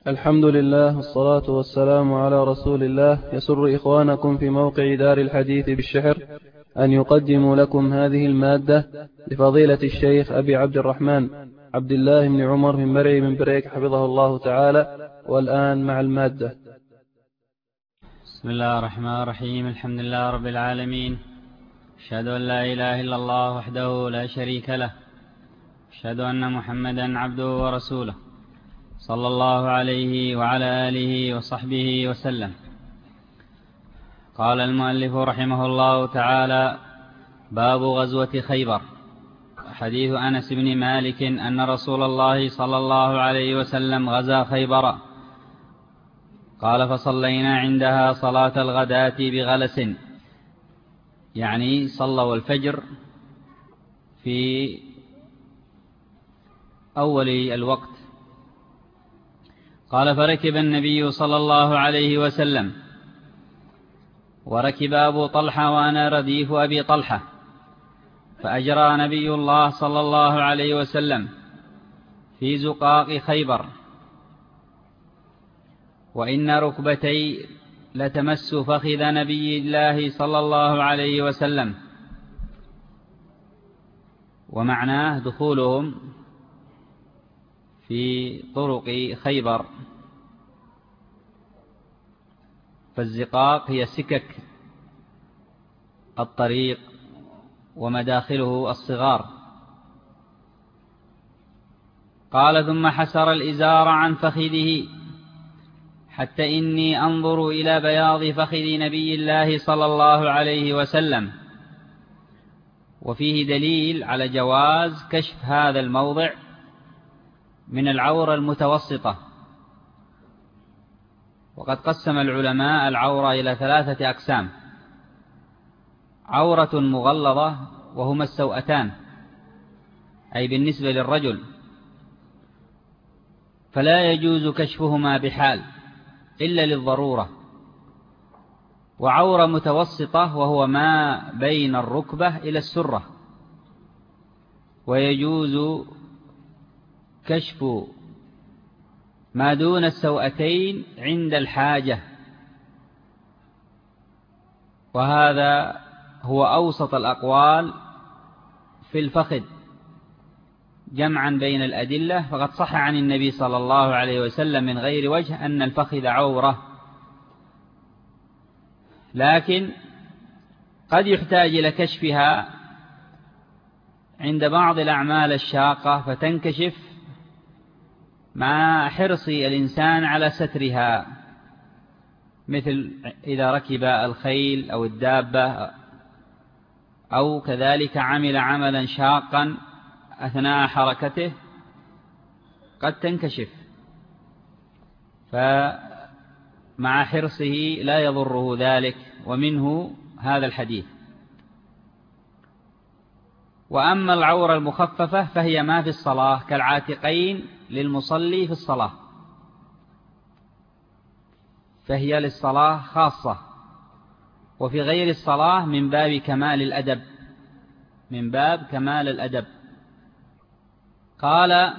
الحمد لله والصلاة والسلام على رسول الله. يسر إخوانكم في موقع دار الحديث بالشحر أن يقدموا لكم هذه المادة لفضيلة الشيخ أبي عبد الرحمن عبد الله بن عمر بن مرعي بن بريك حفظه الله تعالى. والآن مع المادة. بسم الله الرحمن الرحيم. الحمد لله رب العالمين، أشهد أن لا إله إلا الله وحده لا شريك له، أشهد أن محمدا عبده ورسوله، صلى الله عليه وعلى آله وصحبه وسلم. قال المؤلف رحمه الله تعالى: باب غزوة خيبر. حديث أنس بن مالك أن رسول الله صلى الله عليه وسلم غزا خيبر. قال: فصلينا عندها صلاة الغداة بغلس، يعني صلوا الفجر في أول الوقت. قال: فركب النبي صلى الله عليه وسلم، وركب أبو طلحة وأنا رديف أبي طلحة، فأجرى نبي الله صلى الله عليه وسلم في زقاق خيبر، وإن ركبتي لتمس فخذ نبي الله صلى الله عليه وسلم. ومعناه دخولهم في طرق خيبر. فالزقاق هي سكك الطريق ومداخله الصغار. قال: ثم حسر الإزار عن فخذه حتى إني أنظر إلى بياض فخذ نبي الله صلى الله عليه وسلم. وفيه دليل على جواز كشف هذا الموضع من العورة المتوسطة. وقد قسم العلماء العورة إلى 3 أقسام: عورة مغلظة وهما السوأتان، أي بالنسبة للرجل، فلا يجوز كشفهما بحال إلا للضرورة. وعورة متوسطة وهو ما بين الركبة إلى السرة، ويجوز كشف ما دون السوأتين عند الحاجة. وهذا هو أوسط الأقوال في الفخذ جمعا بين الأدلة. فقد صح عن النبي صلى الله عليه وسلم من غير وجه أن الفخذ عورة، لكن قد يحتاج إلى كشفها عند بعض الأعمال الشاقة فتنكشف مع حرص الإنسان على سترها، مثل إذا ركب الخيل أو الدابة، أو كذلك عمل عملا شاقا أثناء حركته قد تنكشف، فمع حرصه لا يضره ذلك. ومنه هذا الحديث. وأما العورة المخففة فهي ما في الصلاة كالعاتقين للمصلي في الصلاة، فهي للصلاة خاصة، وفي غير الصلاة من باب كمال الأدب، من باب كمال الأدب. قال: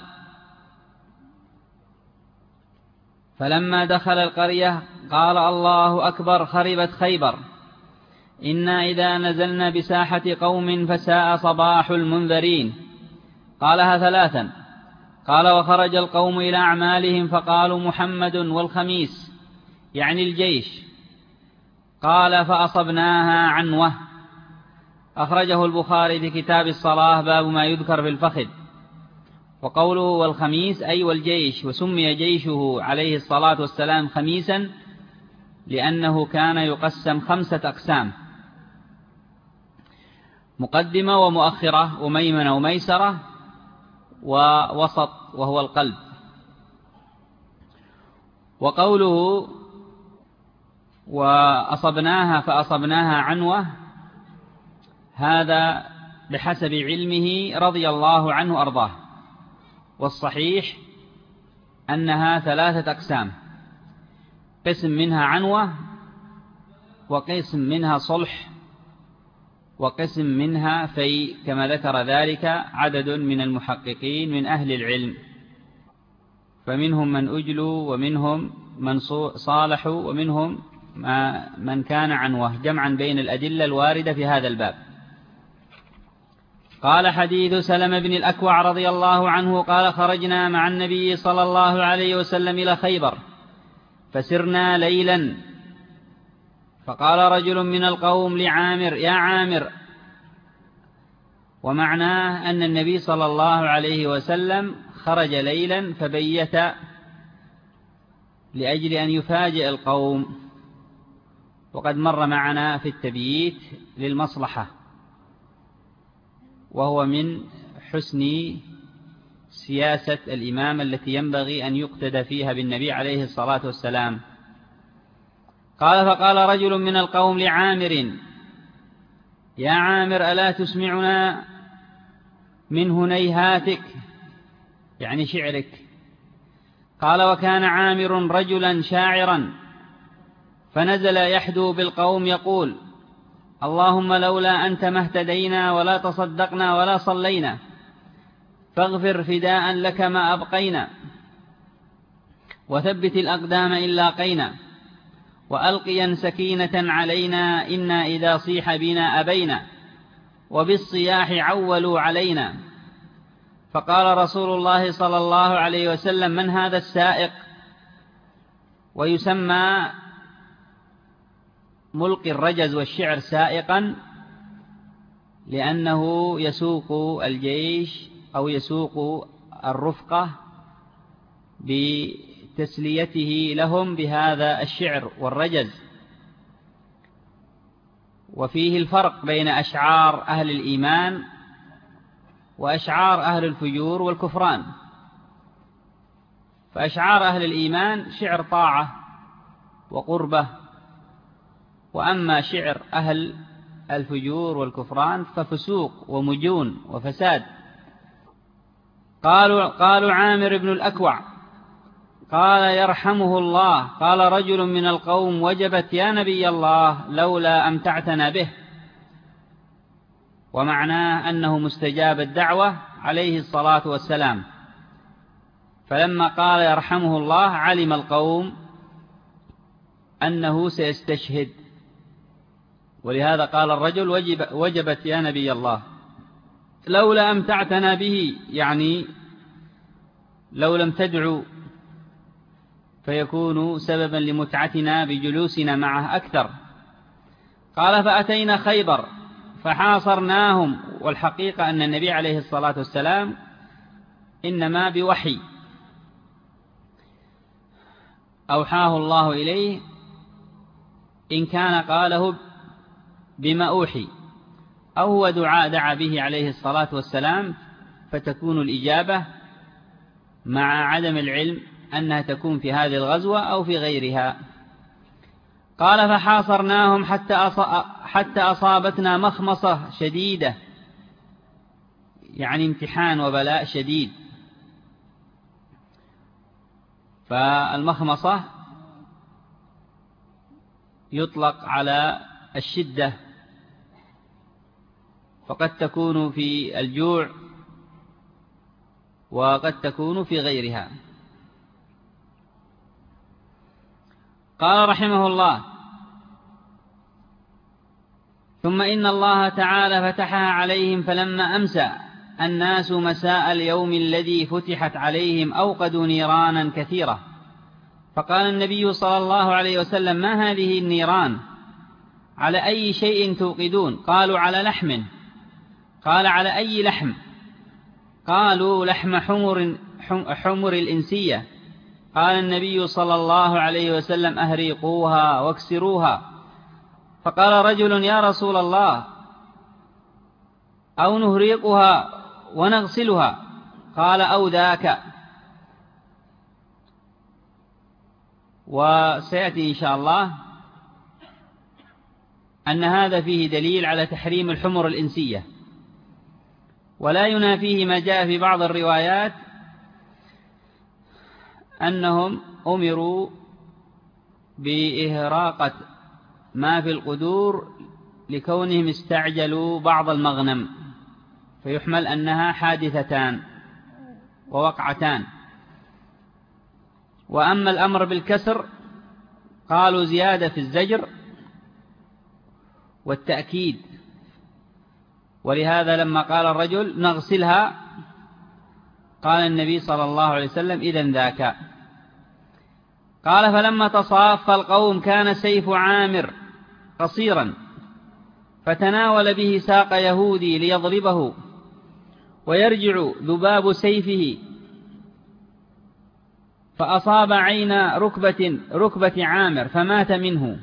فلما دخل القرية قال: الله أكبر، خربت خيبر، إنا إذا نزلنا بساحة قوم فساء صباح المنذرين. قالها 3. قال: وخرج القوم إلى أعمالهم فقالوا: محمد والخميس، يعني الجيش. قال: فأصبناها عنوة. أخرجه البخاري في كتاب الصلاة باب ما يذكر في الفخذ. وقوله والخميس أي والجيش، وسمي جيشه عليه الصلاة والسلام خميسا لأنه كان يقسم 5 أقسام: مقدمة ومؤخرة وميمنة وميسرة ووسط وهو القلب. وقوله وأصبناها فأصبناها عنوة، هذا بحسب علمه رضي الله عنه أرضاه. والصحيح أنها 3 أقسام: قسم منها عنوة، وقسم منها صلح، وقسم منها في، كما ذكر ذلك عدد من المحققين من أهل العلم. فمنهم من أجلوا ومنهم من صالحوا ومنهم من كان عنوه، جمعا بين الأدلة الواردة في هذا الباب. قال: حديث سلمة بن الأكوع رضي الله عنه قال: خرجنا مع النبي صلى الله عليه وسلم إلى خيبر فسرنا ليلا، فقال رجل من القوم لعامر: يا عامر. ومعناه أن النبي صلى الله عليه وسلم خرج ليلا فبيت لأجل أن يفاجئ القوم، وقد مر معنا في التبييت للمصلحة، وهو من حسن سياسة الإمام التي ينبغي أن يقتدى فيها بالنبي عليه الصلاة والسلام. قال: فقال رجل من القوم لعامر: يا عامر، ألا تسمعنا من هنيهاتك، يعني شعرك. قال: وكان عامر رجلا شاعرا، فنزل يحدو بالقوم يقول: اللهم لولا أنت ما اهتدينا ولا تصدقنا ولا صلينا، فاغفر فداء لك ما أبقينا، وثبت الأقدام إن لاقينا، وألقيا سكينة علينا، إنا إذا صيح بنا أبينا، وبالصياح عولوا علينا. فقال رسول الله صلى الله عليه وسلم: من هذا السائق؟ ويسمى ملقي الرجز والشعر سائقا لأنه يسوق الجيش أو يسوق الرفقة بتسليته لهم بهذا الشعر والرجز. وفيه الفرق بين أشعار أهل الإيمان وأشعار أهل الفجور والكفران. فأشعار أهل الإيمان شعر طاعة وقربة، وأما شعر أهل الفجور والكفران ففسوق ومجون وفساد. قالوا عامر بن الأكوع قال: يرحمه الله. قال رجل من القوم: وجبت يا نبي الله لولا أمتعتنا به. ومعناه أنه مستجاب الدعوة عليه الصلاة والسلام. فلما قال يرحمه الله علم القوم أنه سيستشهد، ولهذا قال الرجل: وجبت يا نبي الله لولا أمتعتنا به، يعني لو لم تدعو فيكون سببا لمتعتنا بجلوسنا معه أكثر. قال: فأتينا خيبر فحاصرناهم. والحقيقة أن النبي عليه الصلاة والسلام إنما بوحي أوحاه الله إليه، إن كان قاله بما أوحي أو هو دعا به عليه الصلاة والسلام، فتكون الإجابة مع عدم العلم أنها تكون في هذه الغزوة أو في غيرها. قال: فحاصرناهم حتى أصابتنا مخمصة شديدة، يعني امتحان وبلاء شديد. فالمخمصة يطلق على الشدة، فقد تكون في الجوع وقد تكون في غيرها. قال رحمه الله: ثم إن الله تعالى فتحها عليهم، فلما أمسى الناس مساء اليوم الذي فتحت عليهم أوقدوا نيرانا كثيرة. فقال النبي صلى الله عليه وسلم: ما هذه النيران؟ على أي شيء توقدون؟ قالوا: على لحم. قال: على أي لحم؟ قالوا: لحم حمر الإنسية. قال النبي صلى الله عليه وسلم: أهريقوها واكسروها. فقال رجل: يا رسول الله، أو نهريقها ونغسلها؟ قال: أو ذاك. وسيأتي إن شاء الله أن هذا فيه دليل على تحريم الحمر الإنسية، ولا ينافيه ما جاء في بعض الروايات أنهم أمروا بإهراقة ما في القدور لكونهم استعجلوا بعض المغنم، فيحمل أنها حادثتان ووقعتان. وأما الأمر بالكسر قالوا زيادة في الزجر والتأكيد، ولهذا لما قال الرجل نغسلها قال النبي صلى الله عليه وسلم إذن ذاك. قال فلما تصاف القوم كان سيف عامر قصيرا فتناول به ساق يهودي ليضربه ويرجع ذباب سيفه فأصاب عين ركبة عامر فمات منه،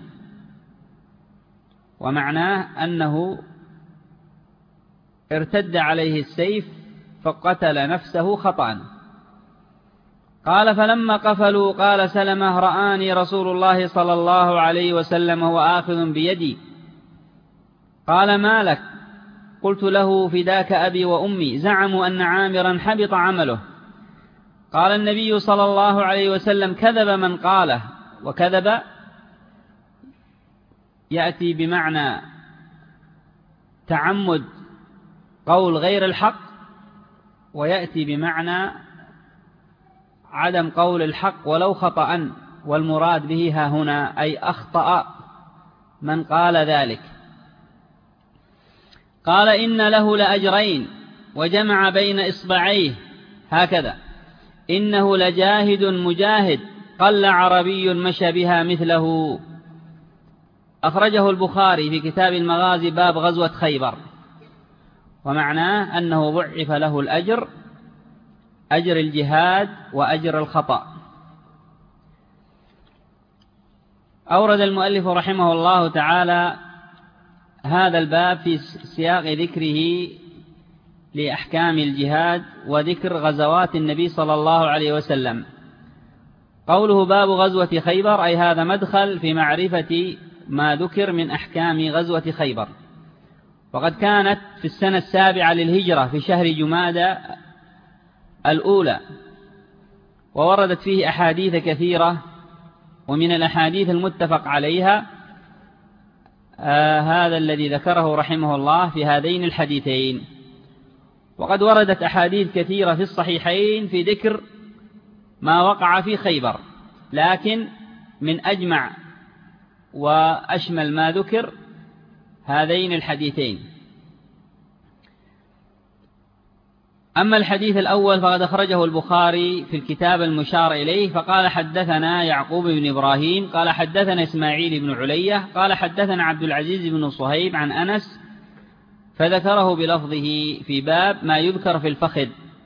ومعناه أنه ارتد عليه السيف فقتل نفسه خطأ. قال فلما قفلوا قال سلمة رآني رسول الله صلى الله عليه وسلم وآخذ بيدي. قال ما لك؟ قلت له فداك أبي وأمي، زعموا أن عامرا حبط عمله. قال النبي صلى الله عليه وسلم كذب من قاله، وكذب يأتي بمعنى تعمد قول غير الحق، ويأتي بمعنى عدم قول الحق ولو خطأ، والمراد به ها هنا أي أخطأ من قال ذلك. قال إن له لأجرين، وجمع بين إصبعيه هكذا، إنه لجاهد مجاهد قل عربي مشى بها مثله. أخرجه البخاري في كتاب المغازي باب غزوة خيبر، ومعناه أنه ضعف له الأجر، أجر الجهاد وأجر الخطأ. أورد المؤلف رحمه الله تعالى هذا الباب في سياق ذكره لأحكام الجهاد وذكر غزوات النبي صلى الله عليه وسلم. قوله باب غزوة خيبر أي هذا مدخل في معرفة ما ذكر من أحكام غزوة خيبر. وقد كانت في السنة 7 للهجرة في شهر جمادى الأولى، ووردت فيه أحاديث كثيرة، ومن الأحاديث المتفق عليها هذا الذي ذكره رحمه الله في هذين الحديثين. وقد وردت أحاديث كثيرة في الصحيحين في ذكر ما وقع في خيبر، لكن من أجمع وأشمل ما ذكر هذين الحديثين. أما الحديث الأول فقد أخرجه البخاري في الكتاب المشار إليه، فقال حدثنا يعقوب بن إبراهيم قال حدثنا إسماعيل بن علية قال حدثنا عبد العزيز بن صهيب عن أنس، فذكره بلفظه في باب ما يذكر في الفخذ.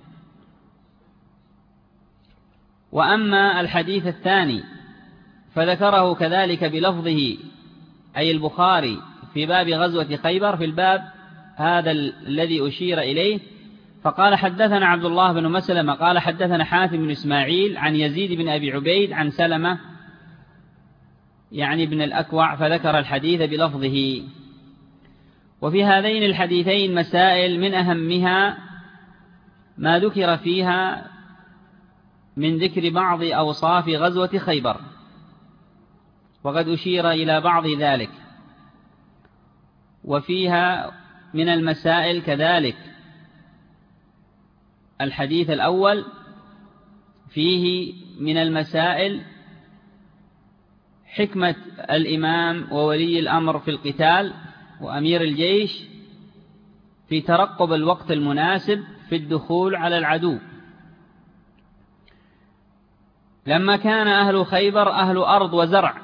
وأما الحديث الثاني فذكره كذلك بلفظه أي البخاري في باب غزوة خيبر في الباب هذا الذي أشير إليه، فقال حدثنا عبد الله بن مسلمة قال حدثنا حاتم بن إسماعيل عن يزيد بن أبي عبيد عن سلمة يعني بن الأكوع، فذكر الحديث بلفظه. وفي هذين الحديثين مسائل، من أهمها ما ذكر فيها من ذكر بعض أوصاف غزوة خيبر، وقد أشير إلى بعض ذلك. وفيها من المسائل كذلك الحديث الأول فيه من المسائل حكمة الإمام وولي الأمر في القتال وأمير الجيش في ترقب الوقت المناسب في الدخول على العدو. لما كان أهل خيبر أهل أرض وزرع،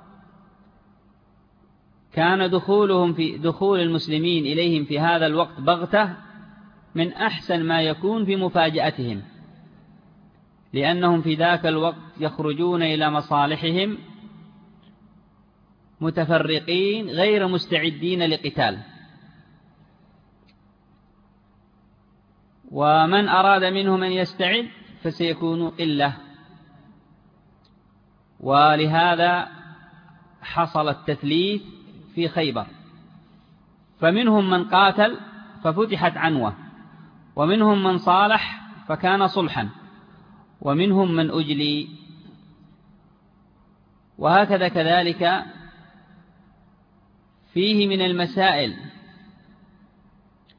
كان دخول المسلمين إليهم في هذا الوقت بغتة من أحسن ما يكون في مفاجأتهم، لأنهم في ذاك الوقت يخرجون إلى مصالحهم متفرقين غير مستعدين لقتال، ومن أراد منهم أن يستعد فسيكون قلة، ولهذا حصل التثليث في خيبر. فمنهم من قاتل ففتحت عنوة، ومنهم من صالح فكان صلحا، ومنهم من أجلي. وهكذا كذلك فيه من المسائل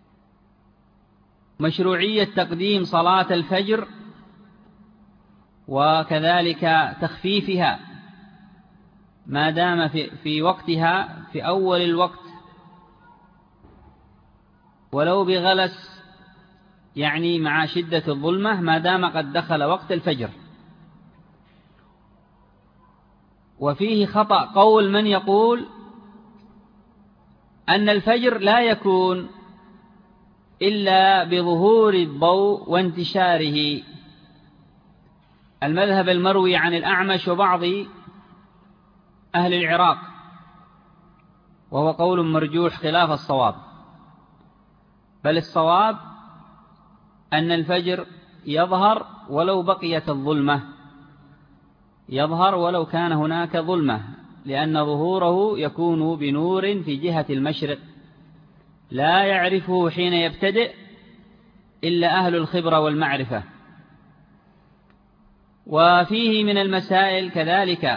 مشروعية تقديم صلاة الفجر وكذلك تخفيفها ما دام في وقتها في أول الوقت ولو بغلس، يعني مع شدة الظلمة ما دام قد دخل وقت الفجر. وفيه خطأ قول من يقول أن الفجر لا يكون إلا بظهور الضوء وانتشاره، المذهب المروي عن الأعمش وبعض أهل العراق، وهو قول مرجوح خلاف الصواب. بل الصواب أن الفجر يظهر ولو بقيت الظلمة، يظهر ولو كان هناك ظلمة، لأن ظهوره يكون بنور في جهة المشرق لا يعرفه حين يبتدئ إلا أهل الخبرة والمعرفة. وفيه من المسائل كذلك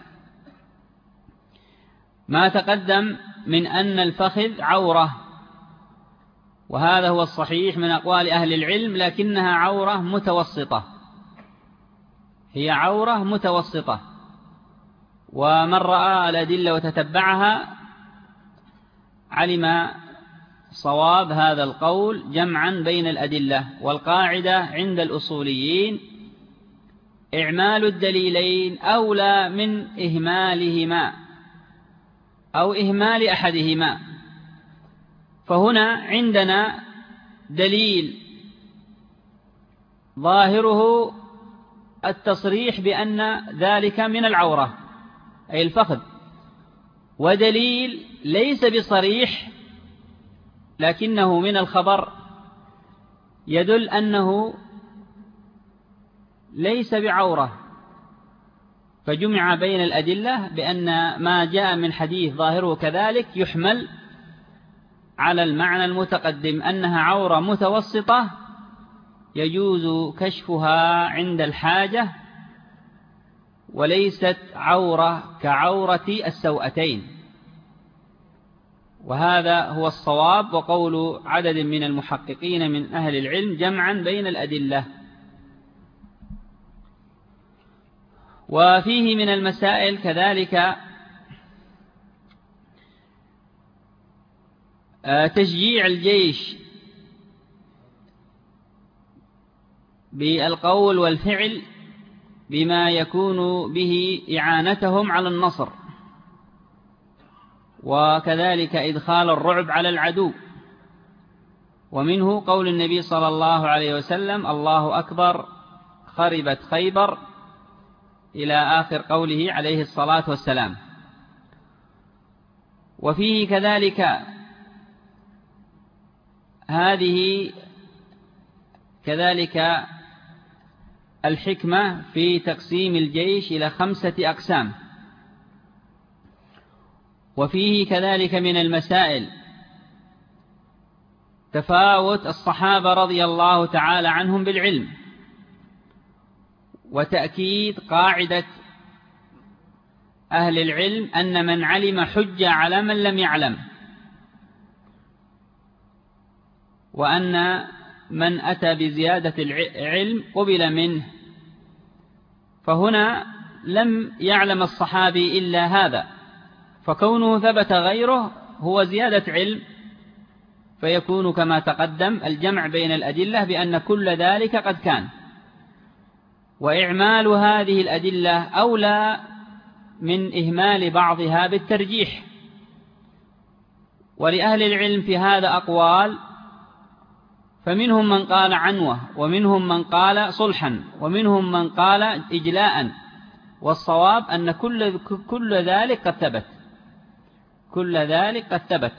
ما تقدم من أن الفخذ عورة، وهذا هو الصحيح من أقوال أهل العلم، لكنها عورة متوسطة، هي عورة متوسطة. ومن رأى الأدلة وتتبعها علم صواب هذا القول جمعا بين الأدلة. والقاعدة عند الأصوليين إعمال الدليلين أولى من إهمالهما أو إهمال أحدهما. فهنا عندنا دليل ظاهره التصريح بأن ذلك من العورة أي الفخذ، ودليل ليس بصريح لكنه من الخبر يدل أنه ليس بعورة، فجمع بين الأدلة بأن ما جاء من حديث ظاهره كذلك يحمل على المعنى المتقدم أنها عورة متوسطة يجوز كشفها عند الحاجة، وليست عورة كعورة السوأتين. وهذا هو الصواب وقول عدد من المحققين من أهل العلم جمعا بين الأدلة. وفيه من المسائل كذلك تشجيع الجيش بالقول والفعل بما يكون به إعانتهم على النصر، وكذلك إدخال الرعب على العدو. ومنه قول النبي صلى الله عليه وسلم: الله أكبر خربت خيبر، إلى آخر قوله عليه الصلاة والسلام. وفيه كذلك هذه كذلك الحكمة في تقسيم الجيش إلى 5 أقسام. وفيه كذلك من المسائل تفاوت الصحابة رضي الله تعالى عنهم بالعلم، وتأكيد قاعدة أهل العلم أن من علم حجة على من لم يعلم، وأن من أتى بزيادة العلم قبل منه. فهنا لم يعلم الصحابي إلا هذا، فكونه ثبت غيره هو زيادة علم، فيكون كما تقدم الجمع بين الأدلة بأن كل ذلك قد كان. وإعمال هذه الأدلة أولى من إهمال بعضها بالترجيح. ولأهل العلم في هذا أقوال، فمنهم من قال عنوة، ومنهم من قال صلحا، ومنهم من قال إجلاء. والصواب أن كل ذلك قد ثبت، كل ذلك قد ثبت،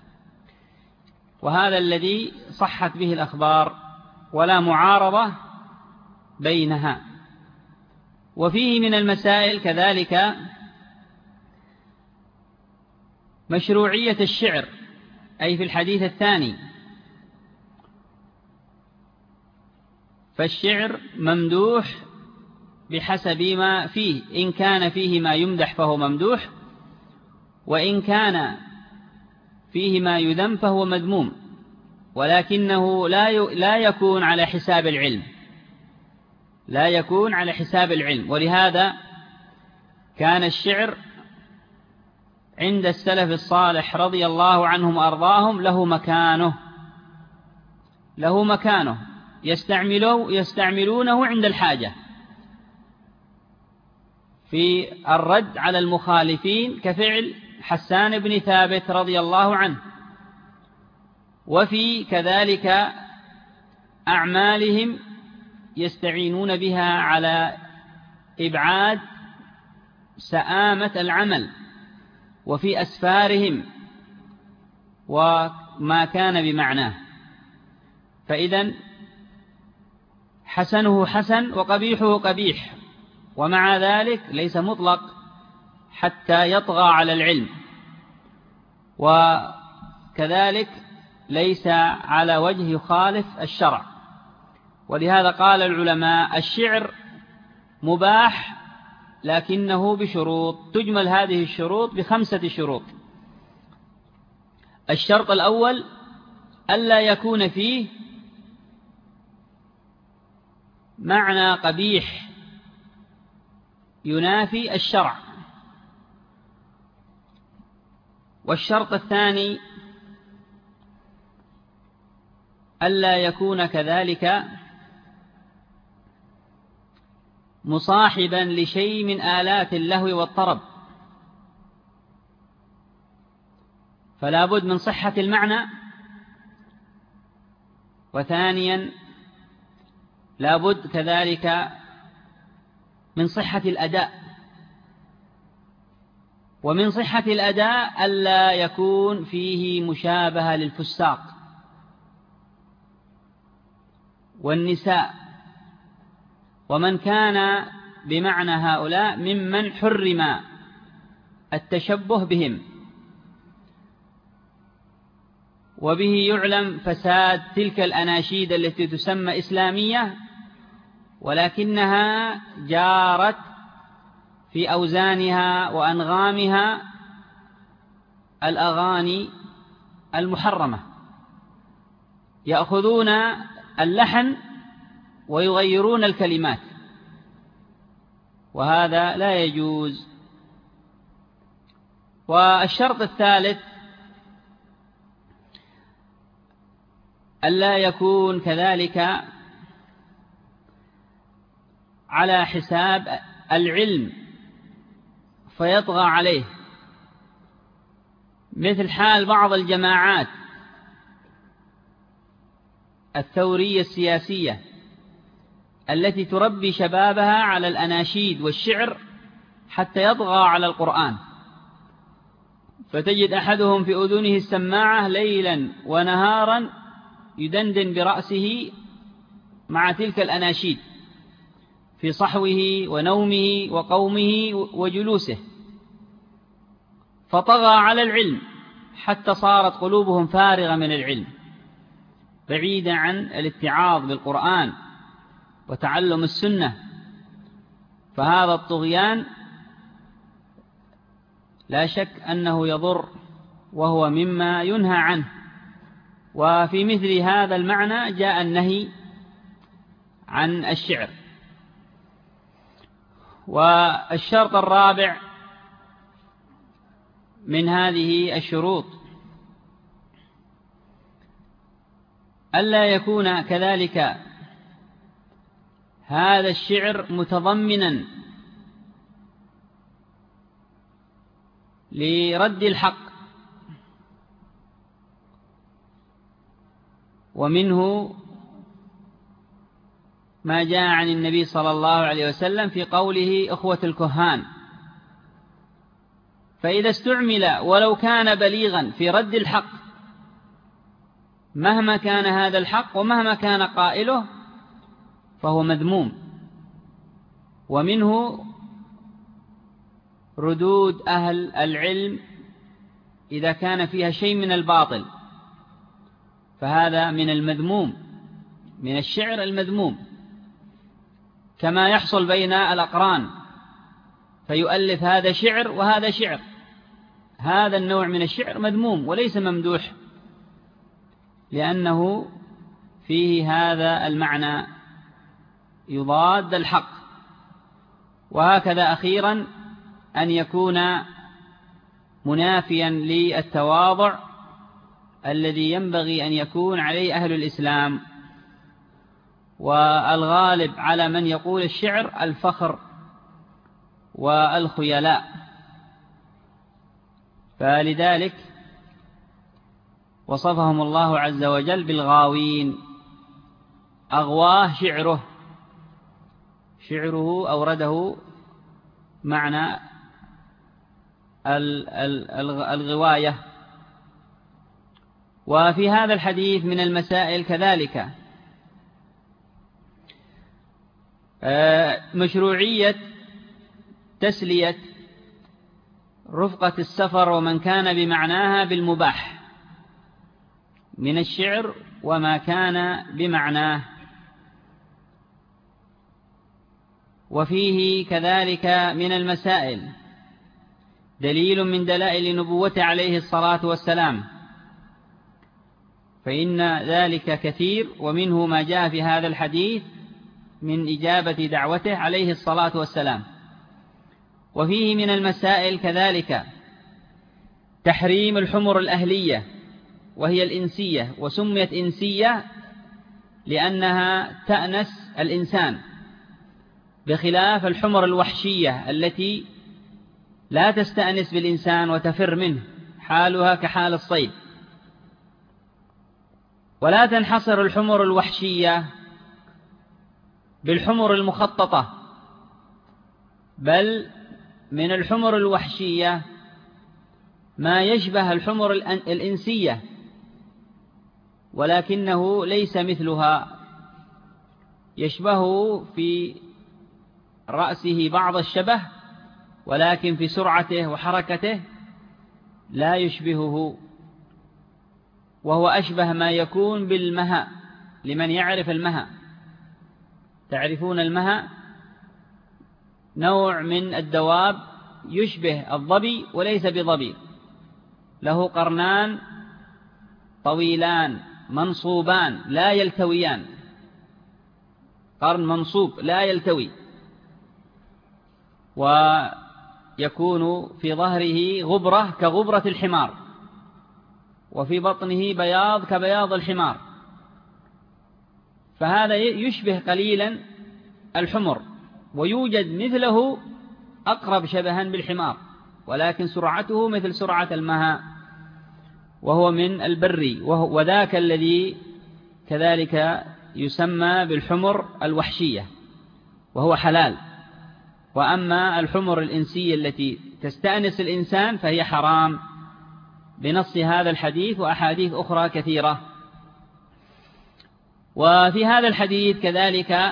وهذا الذي صحت به الأخبار ولا معارضة بينها. وفيه من المسائل كذلك مشروعية الشعر، أي في الحديث الثاني. فالشعر ممدوح بحسب ما فيه، إن كان فيه ما يمدح فهو ممدوح، وإن كان فيه ما يذم فهو مذموم، ولكنه لا يكون على حساب العلم، لا يكون على حساب العلم. ولهذا كان الشعر عند السلف الصالح رضي الله عنهم وأرضاهم له مكانه يستعملونه عند الحاجة في الرد على المخالفين كفعل حسان بن ثابت رضي الله عنه، وفي كذلك أعمالهم يستعينون بها على إبعاد سآمة العمل، وفي أسفارهم وما كان بمعناه. فإذن حسنه حسن وقبيحه قبيح، ومع ذلك ليس مطلق حتى يطغى على العلم، وكذلك ليس على وجه يخالف الشرع. ولهذا قال العلماء الشعر مباح لكنه بشروط، تجمل هذه الشروط ب5 شروط. الشرط الأول ألا يكون فيه معنى قبيح ينافي الشرع. والشرط الثاني ألا يكون كذلك مصاحبا لشيء من آلات اللهو والطرب، فلا بد من صحة المعنى، وثانيا لا بد كذلك من صحة الأداء. ومن صحة الأداء ألا يكون فيه مشابهة للفساق والنساء ومن كان بمعنى هؤلاء ممن حرم التشبه بهم. وبه يعلم فساد تلك الأناشيد التي تسمى إسلامية ولكنها جارت في أوزانها وأنغامها الأغاني المحرمة، يأخذون اللحن ويغيرون الكلمات، وهذا لا يجوز. والشرط الثالث ألا يكون كذلك على حساب العلم فيطغى عليه، مثل حال بعض الجماعات الثورية السياسية التي تربي شبابها على الأناشيد والشعر حتى يطغى على القرآن، فتجد أحدهم في أذنه السماعة ليلا ونهارا يدندن برأسه مع تلك الأناشيد في صحوه ونومه وقومه وجلوسه، فطغى على العلم حتى صارت قلوبهم فارغة من العلم بعيدة عن الاتعاظ بالقرآن وتعلم السنة. فهذا الطغيان لا شك أنه يضر وهو مما ينهى عنه. وفي مثل هذا المعنى جاء النهي عن الشعر. والشرط الرابع من هذه الشروط ألا يكون كذلك هذا الشعر متضمنا لرد الحق، ومنه ما جاء عن النبي صلى الله عليه وسلم في قوله أخوة الكهان، فإذا استعمل ولو كان بليغا في رد الحق مهما كان هذا الحق ومهما كان قائله فهو مذموم. ومنه ردود أهل العلم إذا كان فيها شيء من الباطل، فهذا من المذموم، من الشعر المذموم، كما يحصل بين الأقران فيؤلف هذا شعر وهذا شعر. هذا النوع من الشعر مذموم وليس ممدوح، لأنه فيه هذا المعنى يضاد الحق. وهكذا أخيرا أن يكون منافيا للتواضع الذي ينبغي أن يكون عليه أهل الإسلام. والغالب على من يقول الشعر الفخر والخيلاء، فلذلك وصفهم الله عز وجل بالغاوين. أغواه شعره أورده معنى الغواية. وفي هذا الحديث من المسائل كذلك مشروعية تسلية رفقة السفر ومن كان بمعناها بالمباح من الشعر وما كان بمعناه. وفيه كذلك من المسائل دليل من دلائل نبوته عليه الصلاة والسلام، فإن ذلك كثير، ومنه ما جاء في هذا الحديث من إجابة دعوته عليه الصلاة والسلام. وفيه من المسائل كذلك تحريم الحمر الأهلية وهي الإنسية، وسميت إنسية لأنها تأنس الإنسان، بخلاف الحمر الوحشية التي لا تستأنس بالإنسان وتفر منه، حالها كحال الصيد. ولا تنحصر الحمر الوحشية بالحمر المخططة، بل من الحمر الوحشية ما يشبه الحمر الإنسية ولكنه ليس مثلها، يشبه في رأسه بعض الشبه، ولكن في سرعته وحركته لا يشبهه، وهو أشبه ما يكون بالمها. لمن يعرف المها، تعرفون المها نوع من الدواب يشبه الظبي وليس بظبي، له قرنان طويلان منصوبان لا يلتويان، قرن منصوب لا يلتوي، ويكون في ظهره غبرة كغبرة الحمار، وفي بطنه بياض كبياض الحمار، فهذا يشبه قليلا الحمر، ويوجد مثله أقرب شبها بالحمار، ولكن سرعته مثل سرعة المها، وهو من البري، وذاك الذي كذلك يسمى بالحمر الوحشية وهو حلال. وأما الحمر الإنسية التي تستأنس الإنسان فهي حرام بنص هذا الحديث وأحاديث أخرى كثيرة. وفي هذا الحديث كذلك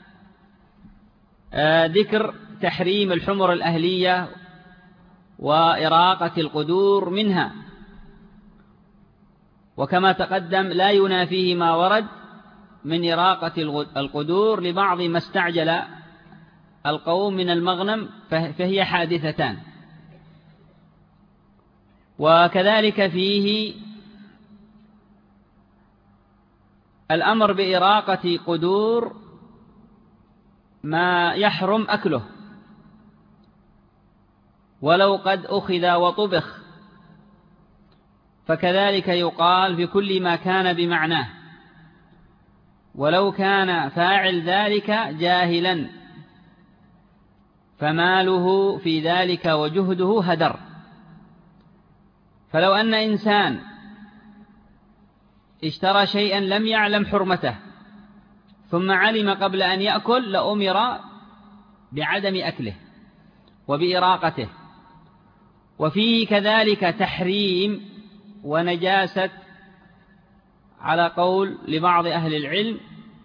ذكر تحريم الحمر الأهلية وإراقة القدور منها، وكما تقدم لا ينافيه ما ورد من إراقة القدور لبعض ما استعجل القوم من المغنم، فهي حادثتان. وكذلك فيه الأمر بإراقة قدور ما يحرم أكله ولو قد أخذ وطبخ، فكذلك يقال في كل ما كان بمعناه، ولو كان فاعل ذلك جاهلا فماله في ذلك وجهده هدر. فلو أن إنسان اشترى شيئا لم يعلم حرمته ثم علم قبل أن يأكل لأمر بعدم أكله وبإراقته. وفيه كذلك تحريم ونجاسة على قول لبعض أهل العلم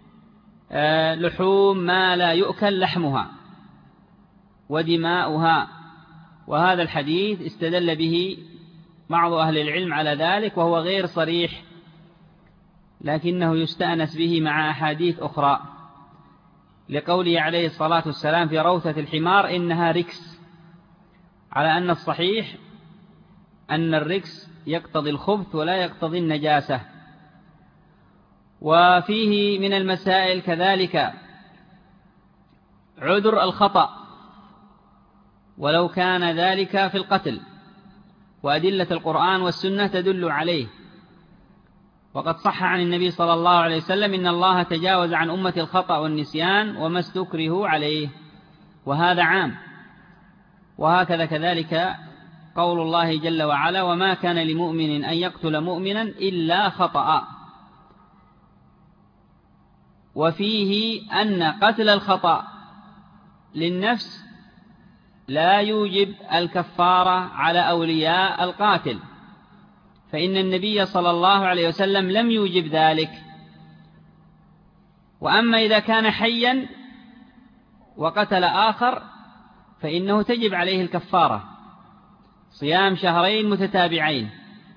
لحوم ما لا يؤكل لحمها ودماؤها، وهذا الحديث استدل به بعض أهل العلم على ذلك، وهو غير صريح لكنه يستأنس به مع أحاديث أخرى، لقوله عليه الصلاة والسلام في روثة الحمار إنها ركس، على أن الصحيح أن الركس يقتضي الخبث ولا يقتضي النجاسة. وفيه من المسائل كذلك عذر الخطأ ولو كان ذلك في القتل، وأدلة القرآن والسنة تدل عليه. وقد صح عن النبي صلى الله عليه وسلم: إن الله تجاوز عن أمة الخطأ والنسيان وما استكرهوا عليه، وهذا عام. وهكذا كذلك قول الله جل وعلا: وما كان لمؤمن أن يقتل مؤمنا إلا خطأ. وفيه أن قتل الخطأ للنفس لا يوجب الكفارة على أولياء القاتل، فإن النبي صلى الله عليه وسلم لم يوجب ذلك. وأما إذا كان حيا وقتل آخر فإنه تجب عليه الكفارة، صيام شهرين متتابعين.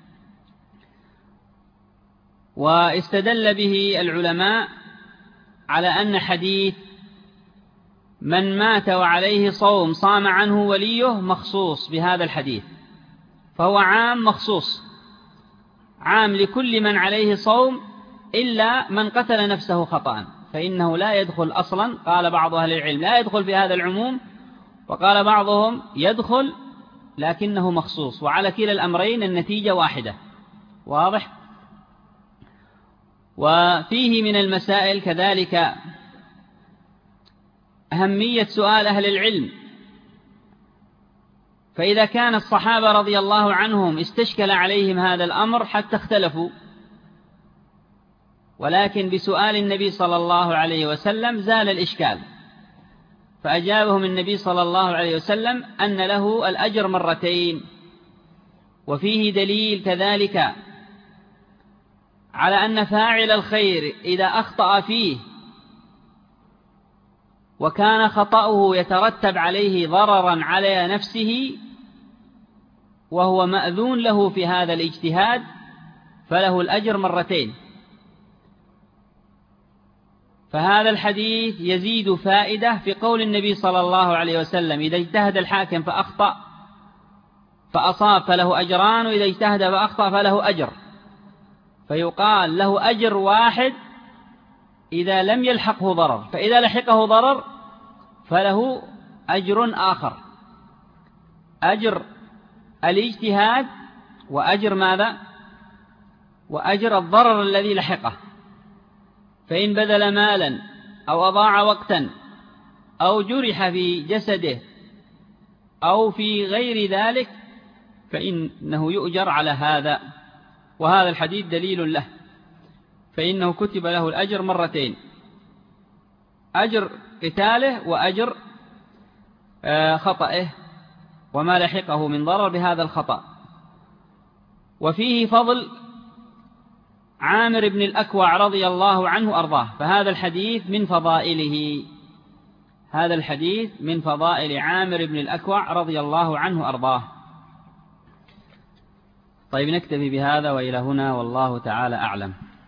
واستدل به العلماء على أن حديث من مات وعليه صوم صام عنه وليه مخصوص بهذا الحديث، فهو عام مخصوص، عام لكل من عليه صوم إلا من قتل نفسه خطأ، فإنه لا يدخل أصلا. قال بعض أهل العلم لا يدخل في هذا العموم، وقال بعضهم يدخل لكنه مخصوص، وعلى كلا الأمرين النتيجة واحدة. واضح؟ وفيه من المسائل كذلك أهمية سؤال أهل العلم، فإذا كان الصحابة رضي الله عنهم استشكل عليهم هذا الأمر حتى اختلفوا، ولكن بسؤال النبي صلى الله عليه وسلم زال الإشكال، فأجابهم النبي صلى الله عليه وسلم أن له الأجر مرتين. وفيه دليل كذلك على أن فاعل الخير إذا أخطأ فيه وكان خطأه يترتب عليه ضررا على نفسه وهو مأذون له في هذا الاجتهاد فله الأجر مرتين. فهذا الحديث يزيد فائدة في قول النبي صلى الله عليه وسلم: إذا اجتهد الحاكم فأخطأ فأصاب فله أجران، وإذا اجتهد فأخطأ فله أجر، فيقال له أجر واحد إذا لم يلحقه ضرر، فإذا لحقه ضرر فله أجر آخر، أجر الاجتهاد وأجر ماذا؟ وأجر الضرر الذي لحقه. فإن بذل مالا أو أضاع وقتا أو جرح في جسده أو في غير ذلك فإنه يؤجر على هذا، وهذا الحديث دليل له، فإنه كتب له الأجر مرتين: أجر قتاله وأجر خطئه وما لحقه من ضرر بهذا الخطأ. وفيه فضل عامر بن الأكوع رضي الله عنه أرضاه، فهذا الحديث من فضائله، هذا الحديث من فضائل عامر بن الأكوع رضي الله عنه أرضاه. طيب نكتفي بهذا وإلى هنا، والله تعالى أعلم.